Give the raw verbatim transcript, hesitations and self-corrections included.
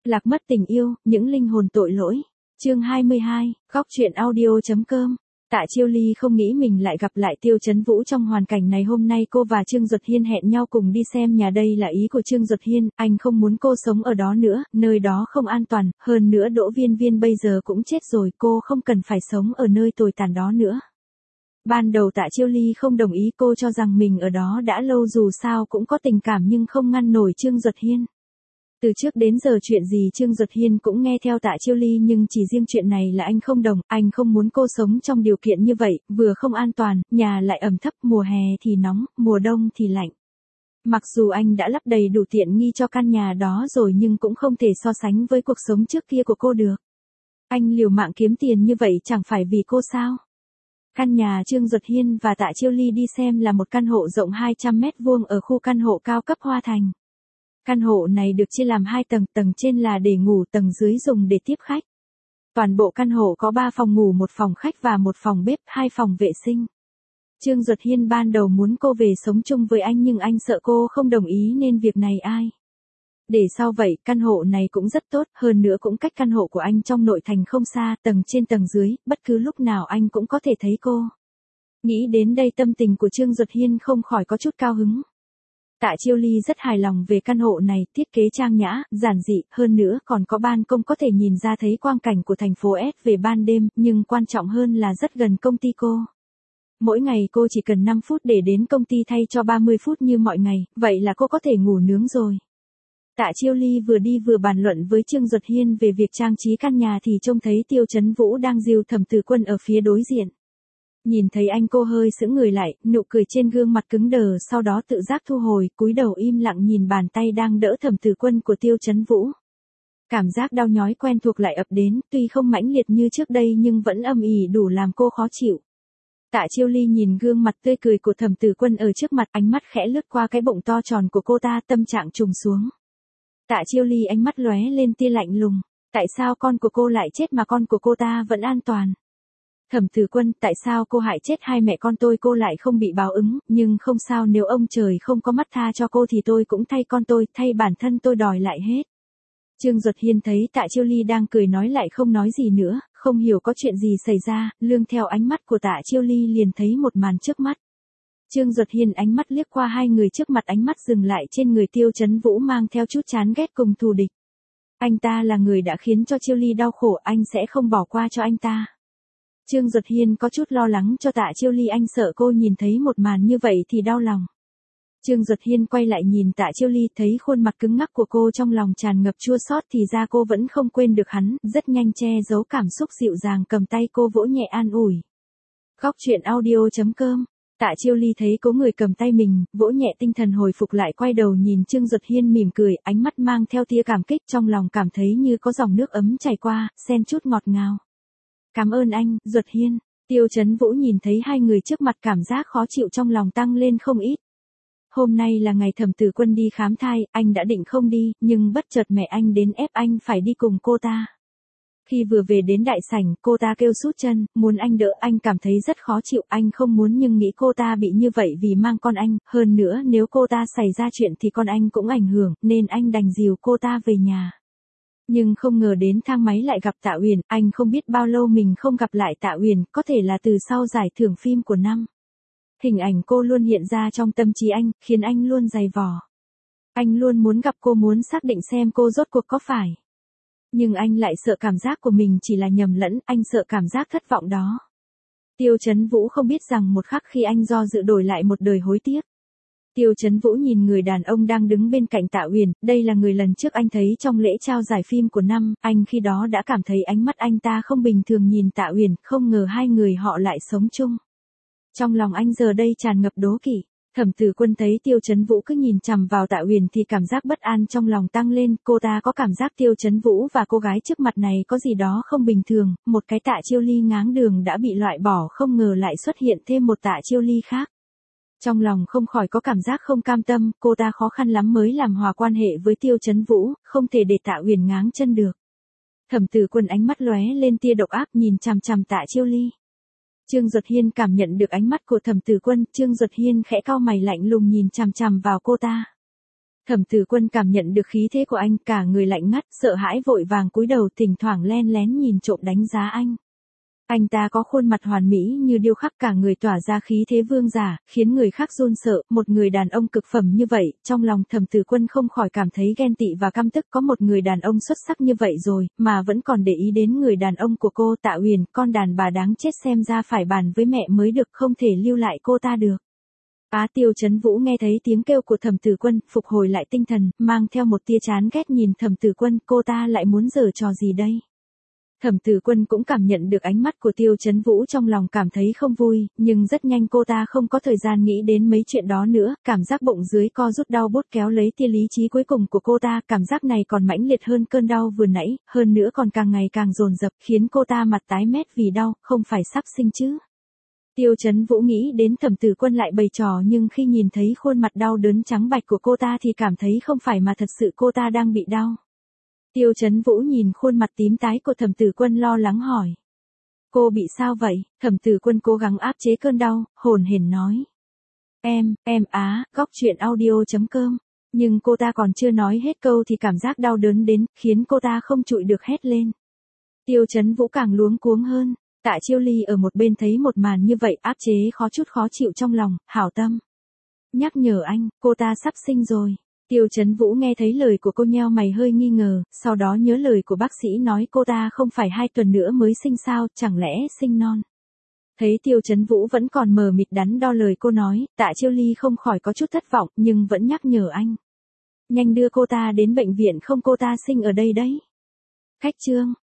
Lạc mất tình yêu, những linh hồn tội lỗi. Chương hai mươi hai, góc truyện audio.com. Tạ Chiêu Ly không nghĩ mình lại gặp lại Tiêu Chấn Vũ trong hoàn cảnh này. Hôm nay cô và Trương Duật Hiên hẹn nhau cùng đi xem nhà, đây là ý của Trương Duật Hiên, anh không muốn cô sống ở đó nữa, nơi đó không an toàn, hơn nữa Đỗ Viên Viên bây giờ cũng chết rồi, cô không cần phải sống ở nơi tồi tàn đó nữa. Ban đầu Tạ Chiêu Ly không đồng ý, cô cho rằng mình ở đó đã lâu dù sao cũng có tình cảm nhưng không ngăn nổi Trương Duật Hiên. Từ trước đến giờ chuyện gì Trương Duật Hiên cũng nghe theo Tạ Chiêu Ly, nhưng chỉ riêng chuyện này là anh không đồng, anh không muốn cô sống trong điều kiện như vậy, vừa không an toàn, nhà lại ẩm thấp, mùa hè thì nóng, mùa đông thì lạnh. Mặc dù anh đã lắp đầy đủ tiện nghi cho căn nhà đó rồi nhưng cũng không thể so sánh với cuộc sống trước kia của cô được. Anh liều mạng kiếm tiền như vậy chẳng phải vì cô sao? Căn nhà Trương Duật Hiên và Tạ Chiêu Ly đi xem là một căn hộ rộng hai trăm mét vuông ở khu căn hộ cao cấp Hoa Thành. Căn hộ này được chia làm hai tầng, tầng trên là để ngủ, tầng dưới dùng để tiếp khách. Toàn bộ căn hộ có ba phòng ngủ, một phòng khách và một phòng bếp, hai phòng vệ sinh. Trương Duật Hiên ban đầu muốn cô về sống chung với anh nhưng anh sợ cô không đồng ý nên việc này ai. Để sau vậy, căn hộ này cũng rất tốt, hơn nữa cũng cách căn hộ của anh trong nội thành không xa, tầng trên tầng dưới, bất cứ lúc nào anh cũng có thể thấy cô. Nghĩ đến đây tâm tình của Trương Duật Hiên không khỏi có chút cao hứng. Tạ Chiêu Ly rất hài lòng về căn hộ này, thiết kế trang nhã, giản dị, hơn nữa còn có ban công có thể nhìn ra thấy quang cảnh của thành phố S về ban đêm, nhưng quan trọng hơn là rất gần công ty cô. Mỗi ngày cô chỉ cần năm phút để đến công ty thay cho ba mươi phút như mọi ngày, vậy là cô có thể ngủ nướng rồi. Tạ Chiêu Ly vừa đi vừa bàn luận với Trương Duật Hiên về việc trang trí căn nhà thì trông thấy Tiêu Chấn Vũ đang dìu Thẩm Từ Quân ở phía đối diện. Nhìn thấy anh cô hơi sững người lại, nụ cười trên gương mặt cứng đờ, sau đó tự giác thu hồi, cúi đầu im lặng nhìn bàn tay đang đỡ Thẩm Từ Quân của Tiêu Chấn Vũ. Cảm giác đau nhói quen thuộc lại ập đến, tuy không mãnh liệt như trước đây nhưng vẫn âm ỉ đủ làm cô khó chịu. Tạ Chiêu Ly nhìn gương mặt tươi cười của Thẩm Từ Quân ở trước mặt, ánh mắt khẽ lướt qua cái bụng to tròn của cô ta, tâm trạng trùng xuống. Tạ Chiêu Ly ánh mắt lóe lên tia lạnh lùng, tại sao con của cô lại chết mà con của cô ta vẫn an toàn? Thẩm Từ Quân, tại sao cô hại chết hai mẹ con tôi, cô lại không bị báo ứng, nhưng không sao, nếu ông trời không có mắt tha cho cô thì tôi cũng thay con tôi, thay bản thân tôi đòi lại hết. Trương Duật Hiên thấy Tạ Chiêu Ly đang cười nói lại không nói gì nữa, không hiểu có chuyện gì xảy ra, lương theo ánh mắt của Tạ Chiêu Ly liền thấy một màn trước mắt. Trương Duật Hiên ánh mắt liếc qua hai người trước mặt, ánh mắt dừng lại trên người Tiêu Chấn Vũ mang theo chút chán ghét cùng thù địch. Anh ta là người đã khiến cho Chiêu Ly đau khổ, anh sẽ không bỏ qua cho anh ta. Trương Duật Hiên có chút lo lắng cho Tạ Chiêu Ly, anh sợ cô nhìn thấy một màn như vậy thì đau lòng. Trương Duật Hiên quay lại nhìn Tạ Chiêu Ly, thấy khuôn mặt cứng ngắc của cô trong lòng tràn ngập chua xót thì ra cô vẫn không quên được hắn, rất nhanh che giấu cảm xúc, dịu dàng cầm tay cô vỗ nhẹ an ủi. Góc truyện audio.com. Tạ Chiêu Ly thấy có người cầm tay mình, vỗ nhẹ, tinh thần hồi phục lại, quay đầu nhìn Trương Duật Hiên mỉm cười, ánh mắt mang theo tia cảm kích, trong lòng cảm thấy như có dòng nước ấm chảy qua, xen chút ngọt ngào. Cảm ơn anh, Duật Hiên. Tiêu Chấn Vũ nhìn thấy hai người trước mặt, cảm giác khó chịu trong lòng tăng lên không ít. Hôm nay là ngày Thẩm Từ Quân đi khám thai, anh đã định không đi, nhưng bất chợt mẹ anh đến ép anh phải đi cùng cô ta. Khi vừa về đến đại sảnh, cô ta kêu sút chân, muốn anh đỡ, anh cảm thấy rất khó chịu, anh không muốn nhưng nghĩ cô ta bị như vậy vì mang con anh, hơn nữa nếu cô ta xảy ra chuyện thì con anh cũng ảnh hưởng, nên anh đành dìu cô ta về nhà. Nhưng không ngờ đến thang máy lại gặp Tạ Uyển, anh không biết bao lâu mình không gặp lại Tạ Uyển, có thể là từ sau giải thưởng phim của năm. Hình ảnh cô luôn hiện ra trong tâm trí anh, khiến anh luôn dày vò. Anh luôn muốn gặp cô, muốn xác định xem cô rốt cuộc có phải. Nhưng anh lại sợ cảm giác của mình chỉ là nhầm lẫn, anh sợ cảm giác thất vọng đó. Tiêu Chấn Vũ không biết rằng một khắc khi anh do dự đổi lại một đời hối tiếc. Tiêu Chấn Vũ nhìn người đàn ông đang đứng bên cạnh Tạ Uyển, đây là người lần trước anh thấy trong lễ trao giải phim của năm, anh khi đó đã cảm thấy ánh mắt anh ta không bình thường nhìn Tạ Uyển, không ngờ hai người họ lại sống chung. Trong lòng anh giờ đây tràn ngập đố kỵ. Thẩm Từ Quân thấy Tiêu Chấn Vũ cứ nhìn chằm vào Tạ Uyển thì cảm giác bất an trong lòng tăng lên, cô ta có cảm giác Tiêu Chấn Vũ và cô gái trước mặt này có gì đó không bình thường, một cái Tạ Chiêu Ly ngáng đường đã bị loại bỏ, không ngờ lại xuất hiện thêm một Tạ Chiêu Ly khác. Trong lòng không khỏi có cảm giác không cam tâm, cô ta khó khăn lắm mới làm hòa quan hệ với Tiêu Chấn Vũ, không thể để Tạ Uyển ngáng chân được. Thẩm Từ Quân ánh mắt lóe lên tia độc ác nhìn chằm chằm Tạ Chiêu Ly. Trương Duật Hiên cảm nhận được ánh mắt của Thẩm Từ Quân, Trương Duật Hiên khẽ cau mày lạnh lùng nhìn chằm chằm vào cô ta. Thẩm Tử Quân cảm nhận được khí thế của anh, cả người lạnh ngắt, sợ hãi vội vàng cúi đầu, thỉnh thoảng len lén nhìn trộm đánh giá anh. Anh ta có khuôn mặt hoàn mỹ như điêu khắc, cả người tỏa ra khí thế vương giả, khiến người khác run sợ, một người đàn ông cực phẩm như vậy, trong lòng Thẩm Tử Quân không khỏi cảm thấy ghen tị và căm tức, có một người đàn ông xuất sắc như vậy rồi, mà vẫn còn để ý đến người đàn ông của cô. Tạ Uyển, con đàn bà đáng chết, xem ra phải bàn với mẹ mới được, không thể lưu lại cô ta được. Á Tiêu Chấn Vũ nghe thấy tiếng kêu của Thẩm Tử Quân, phục hồi lại tinh thần, mang theo một tia chán ghét nhìn Thẩm Tử Quân, cô ta lại muốn giở trò gì đây? Thẩm Tử Quân cũng cảm nhận được ánh mắt của Tiêu Chấn Vũ, trong lòng cảm thấy không vui, nhưng rất nhanh cô ta không có thời gian nghĩ đến mấy chuyện đó nữa, cảm giác bụng dưới co rút đau bút kéo lấy tia lý trí cuối cùng của cô ta, cảm giác này còn mãnh liệt hơn cơn đau vừa nãy, hơn nữa còn càng ngày càng dồn dập, khiến cô ta mặt tái mét vì đau, không phải sắp sinh chứ? Tiêu Chấn Vũ nghĩ đến Thẩm Tử Quân lại bày trò, nhưng khi nhìn thấy khuôn mặt đau đớn trắng bạch của cô ta thì cảm thấy không phải mà thật sự cô ta đang bị đau. Tiêu Chấn Vũ nhìn khuôn mặt tím tái của Thẩm Tử Quân lo lắng hỏi. Cô bị sao vậy? Thẩm Tử Quân cố gắng áp chế cơn đau, hồn hển nói. Em, em á, góc truyện audio chấm com. Nhưng cô ta còn chưa nói hết câu thì cảm giác đau đớn đến, khiến cô ta không chịu được hét lên. Tiêu Chấn Vũ càng luống cuống hơn. Tạ Chiêu Ly ở một bên thấy một màn như vậy, áp chế khó chút khó chịu trong lòng, hảo tâm nhắc nhở anh, cô ta sắp sinh rồi. Tiêu Chấn Vũ nghe thấy lời của cô nheo mày hơi nghi ngờ, sau đó nhớ lời của bác sĩ nói cô ta không phải hai tuần nữa mới sinh sao, chẳng lẽ sinh non. Thấy Tiêu Chấn Vũ vẫn còn mờ mịt đắn đo lời cô nói, Tạ Chiêu Ly không khỏi có chút thất vọng, nhưng vẫn nhắc nhở anh. Nhanh đưa cô ta đến bệnh viện, không cô ta sinh ở đây đấy. Khách trương,